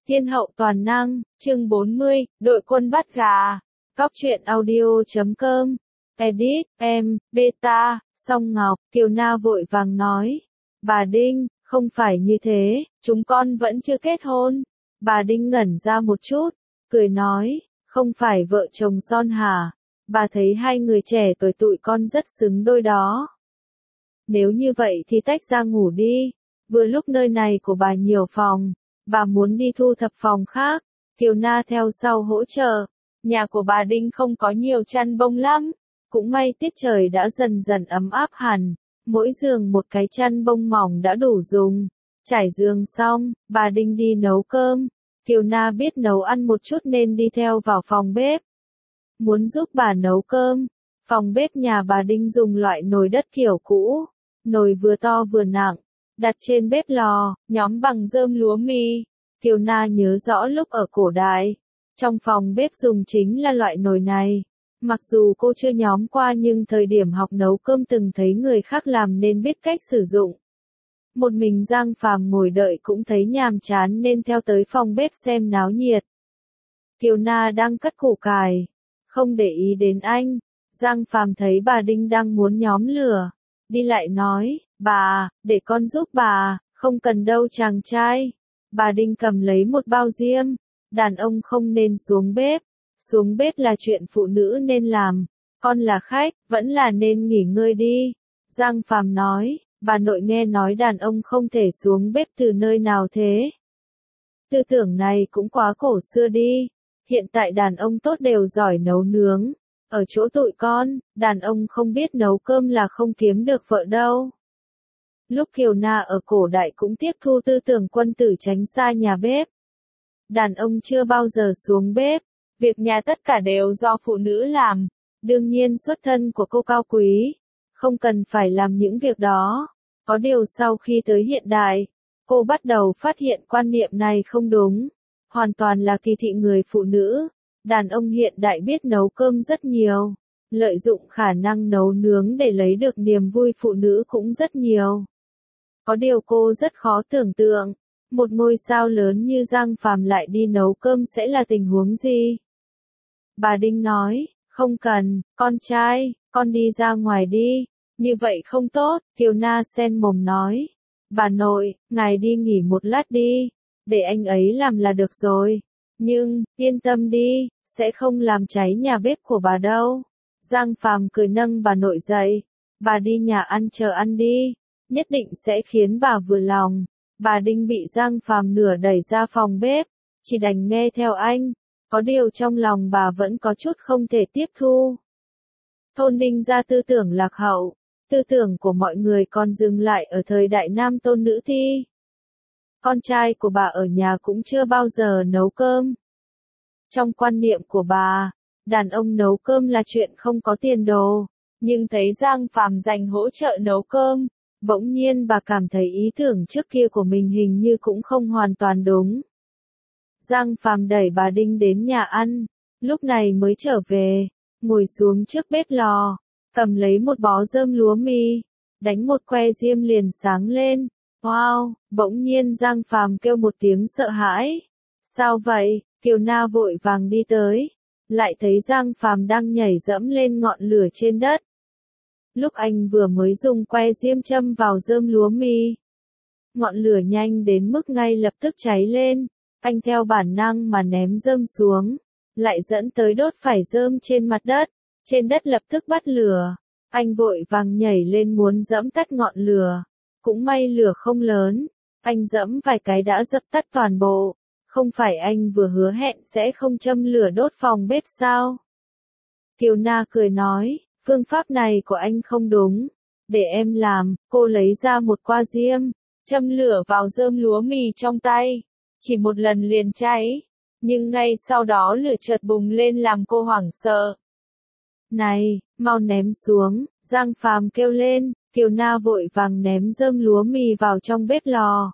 Thiên hậu toàn năng, chương 40, đội quân bắt gà. Cóc truyện audio.com. Edit, em, beta, Song Ngọc, Kiều Na vội vàng nói. Bà Đinh, không phải như thế, chúng con vẫn chưa kết hôn. Bà Đinh ngẩn ra một chút, cười nói, không phải vợ chồng son hả? Bà thấy hai người trẻ tuổi tụi con rất xứng đôi đó. Nếu như vậy thì tách ra ngủ đi, vừa lúc nơi này của bà nhiều phòng. Bà muốn đi thu thập phòng khác, Kiều Na theo sau hỗ trợ. Nhà của bà Đinh không có nhiều chăn bông lắm, cũng may tiết trời đã dần dần ấm áp hẳn, mỗi giường một cái chăn bông mỏng đã đủ dùng. Trải giường xong, bà Đinh đi nấu cơm, Kiều Na biết nấu ăn một chút nên đi theo vào phòng bếp. Muốn giúp bà nấu cơm, phòng bếp nhà bà Đinh dùng loại nồi đất kiểu cũ, nồi vừa to vừa nặng. Đặt trên bếp lò, nhóm bằng rơm lúa mì. Kiều Na nhớ rõ lúc ở cổ đại, trong phòng bếp dùng chính là loại nồi này. Mặc dù cô chưa nhóm qua nhưng thời điểm học nấu cơm từng thấy người khác làm nên biết cách sử dụng. Một mình Giang Phàm ngồi đợi cũng thấy nhàm chán nên theo tới phòng bếp xem náo nhiệt. Kiều Na đang cắt củ cải, không để ý đến anh. Giang Phàm thấy bà Đinh đang muốn nhóm lửa, đi lại nói, bà, để con giúp bà, không cần đâu chàng trai. Bà Đinh cầm lấy một bao diêm, đàn ông không nên xuống bếp là chuyện phụ nữ nên làm, con là khách, vẫn là nên nghỉ ngơi đi. Giang Phàm nói, bà nội nghe nói đàn ông không thể xuống bếp từ nơi nào thế? Tư tưởng này cũng quá cổ xưa đi, hiện tại đàn ông tốt đều giỏi nấu nướng. Ở chỗ tụi con, đàn ông không biết nấu cơm là không kiếm được vợ đâu. Lúc Kiều Na ở cổ đại cũng tiếp thu tư tưởng quân tử tránh xa nhà bếp. Đàn ông chưa bao giờ xuống bếp, việc nhà tất cả đều do phụ nữ làm. Đương nhiên xuất thân của cô cao quý, không cần phải làm những việc đó. Có điều sau khi tới hiện đại, cô bắt đầu phát hiện quan niệm này không đúng. Hoàn toàn là kỳ thị người phụ nữ. Đàn ông hiện đại biết nấu cơm rất nhiều, lợi dụng khả năng nấu nướng để lấy được niềm vui phụ nữ cũng rất nhiều. Có điều cô rất khó tưởng tượng, một ngôi sao lớn như Giang Phàm lại đi nấu cơm sẽ là tình huống gì? Bà Đinh nói, không cần, con trai, con đi ra ngoài đi, như vậy không tốt. Kiều Na xen mồm nói, bà nội, ngài đi nghỉ một lát đi, để anh ấy làm là được rồi. Nhưng, yên tâm đi, sẽ không làm cháy nhà bếp của bà đâu. Giang Phàm cười nâng bà nội dậy, bà đi nhà ăn chờ ăn đi, nhất định sẽ khiến bà vừa lòng. Bà Đinh bị Giang Phàm nửa đẩy ra phòng bếp, chỉ đành nghe theo anh, có điều trong lòng bà vẫn có chút không thể tiếp thu. Thôn Đinh gia tư tưởng lạc hậu, tư tưởng của mọi người còn dừng lại ở thời đại nam tôn nữ thi. Con trai của bà ở nhà cũng chưa bao giờ nấu cơm. Trong quan niệm của bà, đàn ông nấu cơm là chuyện không có tiền đồ, nhưng thấy Giang Phàm dành hỗ trợ nấu cơm, bỗng nhiên bà cảm thấy ý tưởng trước kia của mình hình như cũng không hoàn toàn đúng. Giang Phàm đẩy bà Đinh đến nhà ăn, lúc này mới trở về, ngồi xuống trước bếp lò, cầm lấy một bó rơm lúa mì, đánh một que diêm liền sáng lên. Wow, bỗng nhiên Giang Phàm kêu một tiếng sợ hãi. Sao vậy? Kiều Na vội vàng đi tới, lại thấy Giang Phàm đang nhảy dẫm lên ngọn lửa trên đất. Lúc anh vừa mới dùng que diêm châm vào rơm lúa mì, ngọn lửa nhanh đến mức ngay lập tức cháy lên, anh theo bản năng mà ném rơm xuống, lại dẫn tới đốt phải rơm trên mặt đất, trên đất lập tức bắt lửa. Anh vội vàng nhảy lên muốn dẫm tắt ngọn lửa, cũng may lửa không lớn, anh dẫm vài cái đã dập tắt toàn bộ. Không phải anh vừa hứa hẹn sẽ không châm lửa đốt phòng bếp sao? Kiều Na cười nói, phương pháp này của anh không đúng, để em làm. Cô lấy ra một qua diêm, châm lửa vào rơm lúa mì trong tay, chỉ một lần liền cháy, nhưng ngay sau đó lửa chợt bùng lên làm cô hoảng sợ. Này, mau ném xuống, Giang Phàm kêu lên. Kiều Na vội vàng ném rơm lúa mì vào trong bếp lò.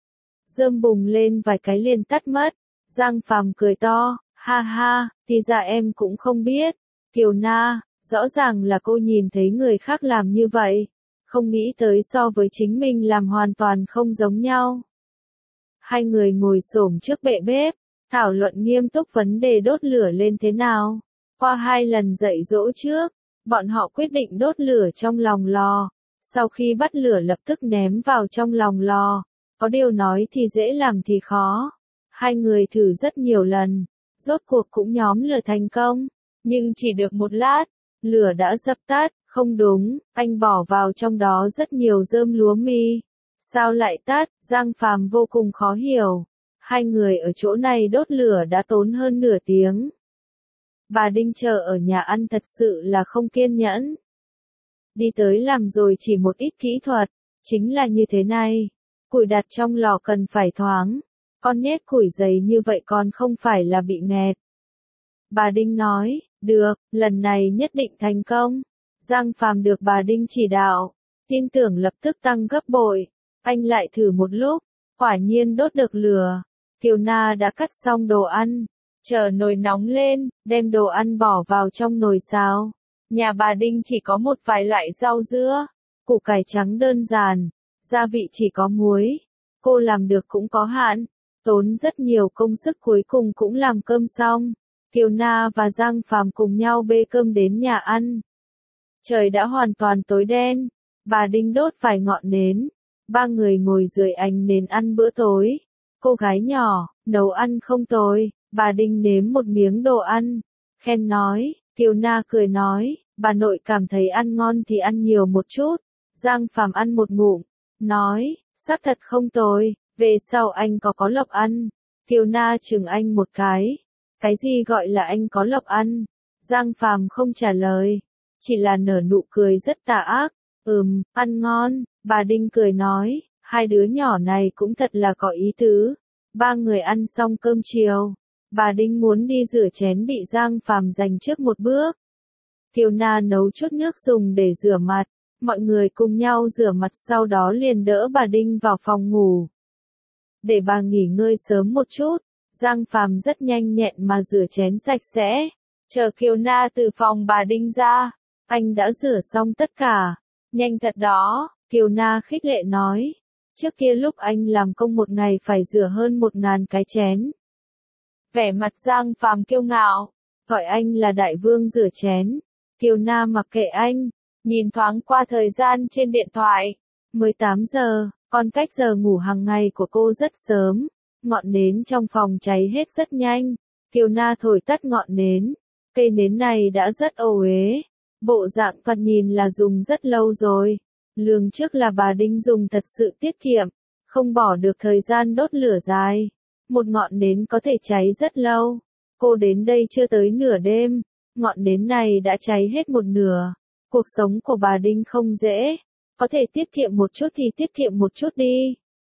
Rơm bùng lên vài cái liền tắt mất. Giang Phàm cười to, ha ha, thì ra em cũng không biết. Kiều Na, rõ ràng là cô nhìn thấy người khác làm như vậy, không nghĩ tới so với chính mình làm hoàn toàn không giống nhau. Hai người ngồi xổm trước bệ bếp, thảo luận nghiêm túc vấn đề đốt lửa lên thế nào. Qua 2 lần dạy dỗ trước, bọn họ quyết định đốt lửa trong lòng lò. Sau khi bắt lửa lập tức ném vào trong lòng lò. Có điều nói thì dễ làm thì khó. Hai người thử rất nhiều lần, rốt cuộc cũng nhóm lửa thành công. Nhưng chỉ được một lát, lửa đã dập tắt. Không đúng, anh bỏ vào trong đó rất nhiều rơm lúa mì. Sao lại tắt? Giang Phàm vô cùng khó hiểu. Hai người ở chỗ này đốt lửa đã tốn hơn nửa tiếng. Bà Đinh chờ ở nhà ăn thật sự là không kiên nhẫn. Đi tới làm rồi chỉ một ít kỹ thuật, chính là như thế này. Củi đặt trong lò cần phải thoáng. Con nhét củi dày như vậy còn không phải là bị nghẹt. Bà Đinh nói, được, lần này nhất định thành công. Giang Phàm được bà Đinh chỉ đạo, tin tưởng lập tức tăng gấp bội. Anh lại thử một lúc, quả nhiên đốt được lửa. Kiều Na đã cắt xong đồ ăn, chờ nồi nóng lên, đem đồ ăn bỏ vào trong nồi xào. Nhà bà Đinh chỉ có một vài loại rau dưa, củ cải trắng đơn giản, gia vị chỉ có muối. Cô làm được cũng có hạn, tốn rất nhiều công sức cuối cùng cũng làm cơm xong. Kiều Na và Giang Phàm cùng nhau bê cơm đến nhà ăn. Trời đã hoàn toàn tối đen, bà Đinh đốt vài ngọn nến. Ba người ngồi dưới ánh nến ăn bữa tối. Cô gái nhỏ, nấu ăn không tồi. Bà Đinh nếm một miếng đồ ăn, khen nói. Kiều Na cười nói, bà nội cảm thấy ăn ngon thì ăn nhiều một chút. Giang Phàm ăn một ngụm, nói, sắc thật không tồi, về sau anh có lộc ăn. Kiều Na chừng anh một cái. Cái gì gọi là anh có lộc ăn? Giang Phàm không trả lời, chỉ là nở nụ cười rất tà ác. Ăn ngon. Bà Đinh cười nói, hai đứa nhỏ này cũng thật là có ý tứ. Ba người ăn xong cơm chiều, bà Đinh muốn đi rửa chén bị Giang Phàm giành trước một bước. Kiều Na nấu chút nước dùng để rửa mặt, mọi người cùng nhau rửa mặt sau đó liền đỡ bà Đinh vào phòng ngủ. Để bà nghỉ ngơi sớm một chút, Giang Phàm rất nhanh nhẹn mà rửa chén sạch sẽ. Chờ Kiều Na từ phòng bà Đinh ra, anh đã rửa xong tất cả. Nhanh thật đó, Kiều Na khích lệ nói. Trước kia lúc anh làm công một ngày phải rửa hơn 1000 cái chén. Vẻ mặt Giang Phàm kiêu ngạo, gọi anh là đại vương rửa chén. Kiều Na mặc kệ anh, nhìn thoáng qua thời gian trên điện thoại. 18 giờ, còn cách giờ ngủ hàng ngày của cô rất sớm. Ngọn nến trong phòng cháy hết rất nhanh. Kiều Na thổi tắt ngọn nến. Cây nến này đã rất ồ uế. Bộ dạng thoạt nhìn là dùng rất lâu rồi. Lường trước là bà Đinh dùng thật sự tiết kiệm, không bỏ được thời gian đốt lửa dài. Một ngọn nến có thể cháy rất lâu. Cô đến đây chưa tới nửa đêm, ngọn nến này đã cháy hết một nửa. Cuộc sống của bà Đinh không dễ, có thể tiết kiệm một chút thì tiết kiệm một chút đi.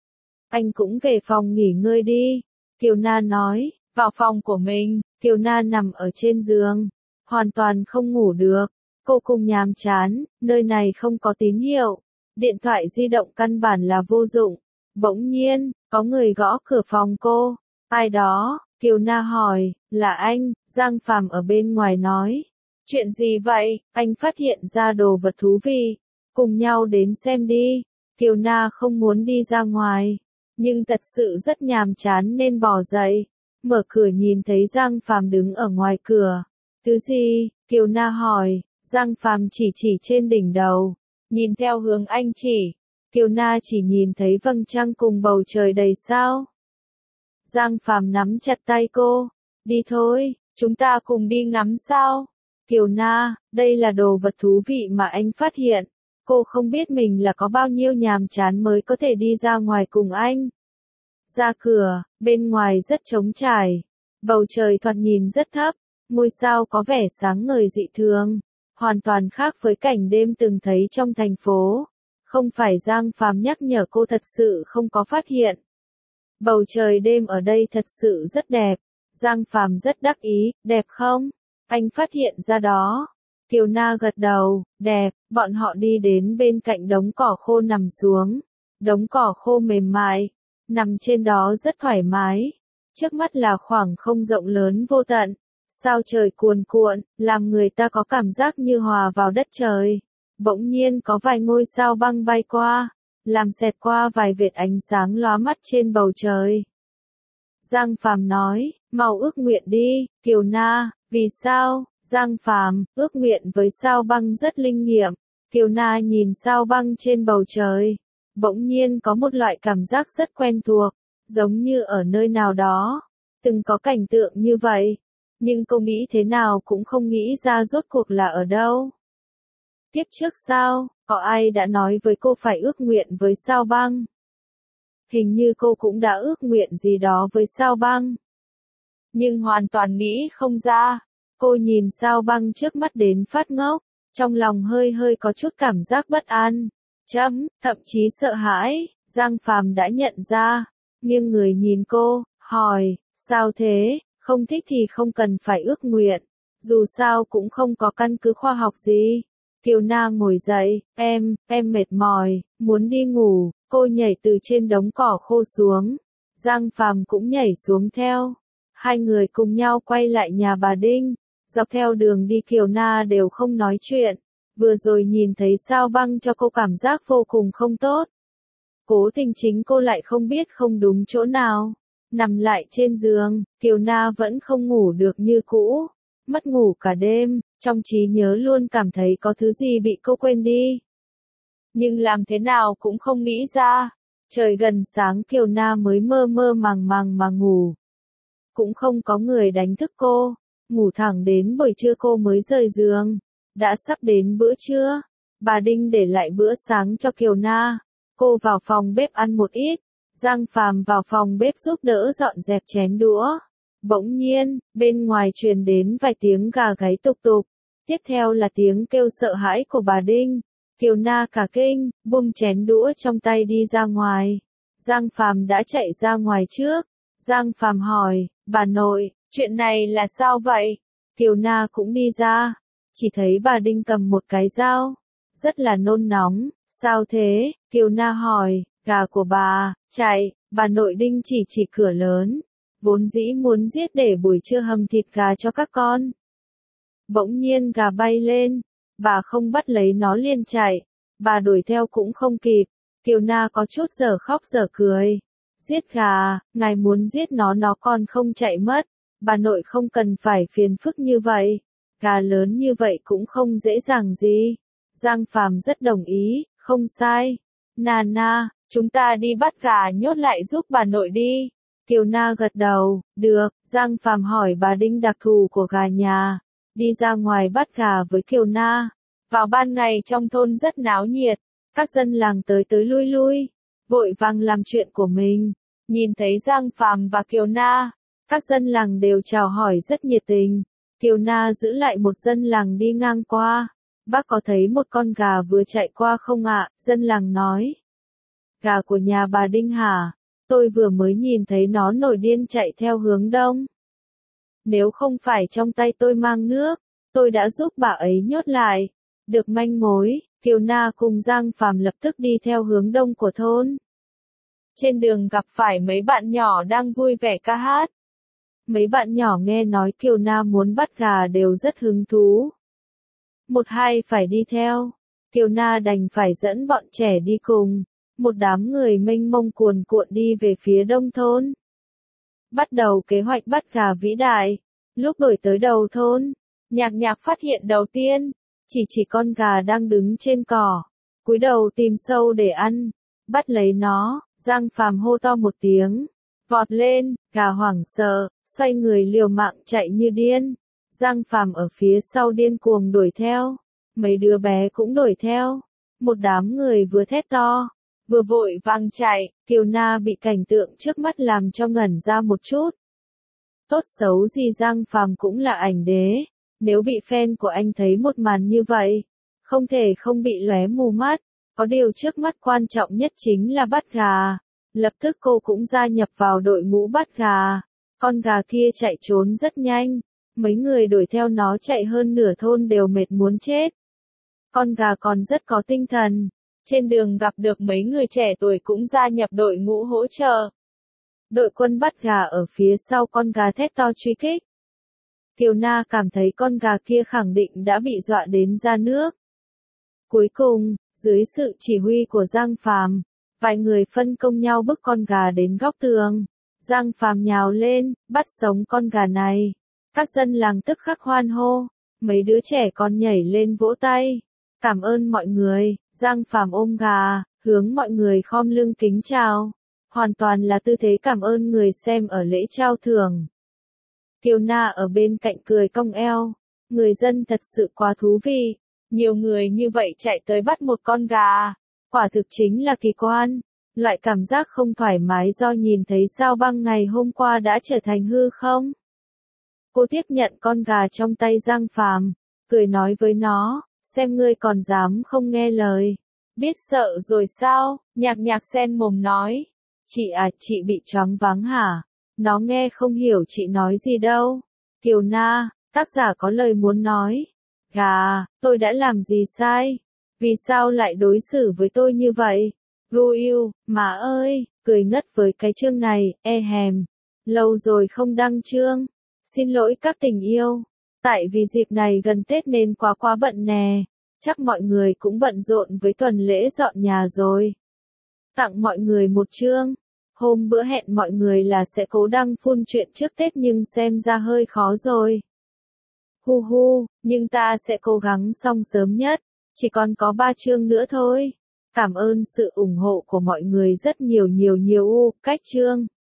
Anh cũng về phòng nghỉ ngơi đi, Kiều Na nói. Vào phòng của mình, Kiều Na nằm ở trên giường, hoàn toàn không ngủ được. Cô cùng nhàm chán, nơi này không có tín hiệu, điện thoại di động căn bản là vô dụng. Bỗng nhiên, có người gõ cửa phòng cô. Ai đó? Kiều Na hỏi. Là anh. Giang Phàm ở bên ngoài nói. Chuyện gì vậy? Anh phát hiện ra đồ vật thú vị. Cùng nhau đến xem đi. Kiều Na không muốn đi ra ngoài, nhưng thật sự rất nhàm chán nên bỏ dậy. Mở cửa nhìn thấy Giang Phàm đứng ở ngoài cửa. Thứ gì? Kiều Na hỏi. Giang Phàm chỉ trên đỉnh đầu, nhìn theo hướng anh chỉ. Kiều Na chỉ nhìn thấy vầng trăng cùng bầu trời đầy sao. Giang Phàm nắm chặt tay cô. Đi thôi, chúng ta cùng đi ngắm sao. Kiều Na, đây là đồ vật thú vị mà anh phát hiện. Cô không biết mình là có bao nhiêu nhàm chán mới có thể đi ra ngoài cùng anh. Ra cửa, bên ngoài rất trống trải. Bầu trời thoạt nhìn rất thấp, ngôi sao có vẻ sáng ngời dị thường. Hoàn toàn khác với cảnh đêm từng thấy trong thành phố. Không phải Giang Phàm nhắc nhở cô thật sự không có phát hiện. Bầu trời đêm ở đây thật sự rất đẹp. Giang Phàm rất đắc ý, đẹp không? Anh phát hiện ra đó. Kiều Na gật đầu, đẹp. Bọn họ đi đến bên cạnh đống cỏ khô nằm xuống. Đống cỏ khô mềm mại, nằm trên đó rất thoải mái. Trước mắt là khoảng không rộng lớn vô tận. Sao trời cuồn cuộn, làm người ta có cảm giác như hòa vào đất trời. Bỗng nhiên có vài ngôi sao băng bay qua, làm xẹt qua vài vệt ánh sáng lóa mắt trên bầu trời. Giang Phàm nói, mau ước nguyện đi, Kiều Na, vì sao? Giang Phàm, ước nguyện với sao băng rất linh nghiệm. Kiều Na nhìn sao băng trên bầu trời, bỗng nhiên có một loại cảm giác rất quen thuộc, giống như ở nơi nào đó, từng có cảnh tượng như vậy, nhưng cô nghĩ thế nào cũng không nghĩ ra rốt cuộc là ở đâu. Tiếp trước sao, có ai đã nói với cô phải ước nguyện với sao băng? Hình như cô cũng đã ước nguyện gì đó với sao băng. Nhưng hoàn toàn nghĩ không ra. Cô nhìn sao băng trước mắt đến phát ngốc, trong lòng hơi hơi có chút cảm giác bất an, thậm chí sợ hãi. Giang Phàm đã nhận ra, nghiêng người nhìn cô, hỏi, sao thế, không thích thì không cần phải ước nguyện, dù sao cũng không có căn cứ khoa học gì. Kiều Na ngồi dậy, em mệt mỏi, muốn đi ngủ, cô nhảy từ trên đống cỏ khô xuống. Giang Phàm cũng nhảy xuống theo. Hai người cùng nhau quay lại nhà bà Đinh. Dọc theo đường đi Kiều Na đều không nói chuyện. Vừa rồi nhìn thấy sao băng cho cô cảm giác vô cùng không tốt. Cố tình chính cô lại không biết không đúng chỗ nào. Nằm lại trên giường, Kiều Na vẫn không ngủ được như cũ. Mất ngủ cả đêm, trong trí nhớ luôn cảm thấy có thứ gì bị cô quên đi. Nhưng làm thế nào cũng không nghĩ ra. Trời gần sáng Kiều Na mới mơ mơ màng màng mà ngủ. Cũng không có người đánh thức cô. Ngủ thẳng đến buổi trưa cô mới rời giường. Đã sắp đến bữa trưa. Bà Đinh để lại bữa sáng cho Kiều Na. Cô vào phòng bếp ăn một ít. Giang Phàm vào phòng bếp giúp đỡ dọn dẹp chén đũa. Bỗng nhiên, bên ngoài truyền đến vài tiếng gà gáy tục tục. Tiếp theo là tiếng kêu sợ hãi của bà Đinh. Kiều Na cả kinh, buông chén đũa trong tay đi ra ngoài. Giang Phàm đã chạy ra ngoài trước. Giang Phàm hỏi, bà nội, chuyện này là sao vậy? Kiều Na cũng đi ra. Chỉ thấy bà Đinh cầm một cái dao. Rất là nôn nóng, sao thế? Kiều Na hỏi, gà của bà, chạy, bà nội Đinh chỉ cửa lớn. Vốn dĩ muốn giết để buổi trưa hầm thịt gà cho các con. Bỗng nhiên gà bay lên, bà không bắt lấy nó liền chạy, bà đuổi theo cũng không kịp. Kiều Na có chút dở khóc dở cười. Giết gà, ngài muốn giết nó còn không chạy mất, bà nội không cần phải phiền phức như vậy. Gà lớn như vậy cũng không dễ dàng gì. Giang Phàm rất đồng ý, không sai. Na, chúng ta đi bắt gà nhốt lại giúp bà nội đi. Kiều Na gật đầu, được. Giang Phàm hỏi bà Đinh đặc thù của gà nhà. Đi ra ngoài bắt gà với Kiều Na. Vào ban ngày trong thôn rất náo nhiệt. Các dân làng tới lui, vội vàng làm chuyện của mình. Nhìn thấy Giang Phàm và Kiều Na, các dân làng đều chào hỏi rất nhiệt tình. Kiều Na giữ lại một dân làng đi ngang qua. Bác có thấy một con gà vừa chạy qua không ạ? Dân làng nói. Gà của nhà bà Đinh hả? Tôi vừa mới nhìn thấy nó nổi điên chạy theo hướng đông. Nếu không phải trong tay tôi mang nước, tôi đã giúp bà ấy nhốt lại. Được manh mối, Kiều Na cùng Giang Phàm lập tức đi theo hướng đông của thôn. Trên đường gặp phải mấy bạn nhỏ đang vui vẻ ca hát. Mấy bạn nhỏ nghe nói Kiều Na muốn bắt gà đều rất hứng thú. Một hai phải đi theo. Kiều Na đành phải dẫn bọn trẻ đi cùng. Một đám người mênh mông cuồn cuộn đi về phía đông thôn. Bắt đầu kế hoạch bắt gà vĩ đại. Lúc đổi tới đầu thôn, Nhạc phát hiện đầu tiên. Chỉ con gà đang đứng trên cỏ. Cúi đầu tìm sâu để ăn. Bắt lấy nó, Giang Phàm hô to một tiếng. Vọt lên, gà hoảng sợ, xoay người liều mạng chạy như điên. Giang Phàm ở phía sau điên cuồng đuổi theo. Mấy đứa bé cũng đuổi theo. Một đám người vừa thét to, vừa vội vàng chạy. Kiều Na bị cảnh tượng trước mắt làm cho ngẩn ra một chút. Tốt xấu gì Giang Phàm cũng là ảnh đế. Nếu bị fan của anh thấy một màn như vậy, không thể không bị lóe mù mắt. Có điều trước mắt quan trọng nhất chính là bắt gà. Lập tức cô cũng gia nhập vào đội ngũ bắt gà. Con gà kia chạy trốn rất nhanh. Mấy người đuổi theo nó chạy hơn nửa thôn đều mệt muốn chết. Con gà còn rất có tinh thần. Trên đường gặp được mấy người trẻ tuổi cũng gia nhập đội ngũ hỗ trợ. Đội quân bắt gà ở phía sau con gà thét to truy kích. Kiều Na cảm thấy con gà kia khẳng định đã bị dọa đến ra nước. Cuối cùng, dưới sự chỉ huy của Giang Phàm, Vài người phân công nhau bức con gà đến góc tường. Giang Phàm nhào lên, bắt sống con gà này. Các dân làng tức khắc hoan hô. Mấy đứa trẻ con nhảy lên vỗ tay. Cảm ơn mọi người. Giang Phàm ôm gà, hướng mọi người khom lưng kính chào. Hoàn toàn là tư thế cảm ơn người xem ở lễ trao thưởng. Kiều Na ở bên cạnh cười cong eo. Người dân thật sự quá thú vị. Nhiều người như vậy chạy tới bắt một con gà. Quả thực chính là kỳ quan. Loại cảm giác không thoải mái do nhìn thấy sao băng ngày hôm qua đã trở thành hư không. Cô tiếp nhận con gà trong tay Giang Phàm, cười nói với nó, xem ngươi còn dám không nghe lời. Biết sợ rồi sao? Nhạc Nhạc sen mồm nói. Chị à, chị bị choáng váng hả? Nó nghe không hiểu chị nói gì đâu. Kiều Na, tác giả có lời muốn nói. Gà, tôi đã làm gì sai? Vì sao lại đối xử với tôi như vậy? Ruiu, má ơi, cười ngất với cái chương này, e hèm. Lâu rồi không đăng chương. Xin lỗi các tình yêu. Tại vì dịp này gần Tết nên quá bận nè. Chắc mọi người cũng bận rộn với tuần lễ dọn nhà rồi. Tặng mọi người một chương. Hôm bữa hẹn mọi người là sẽ cố đăng full chuyện trước Tết nhưng xem ra hơi khó rồi. Hu hu, nhưng ta sẽ cố gắng xong sớm nhất. Chỉ còn có 3 chương nữa thôi. Cảm ơn sự ủng hộ của mọi người rất nhiều. Cách chương.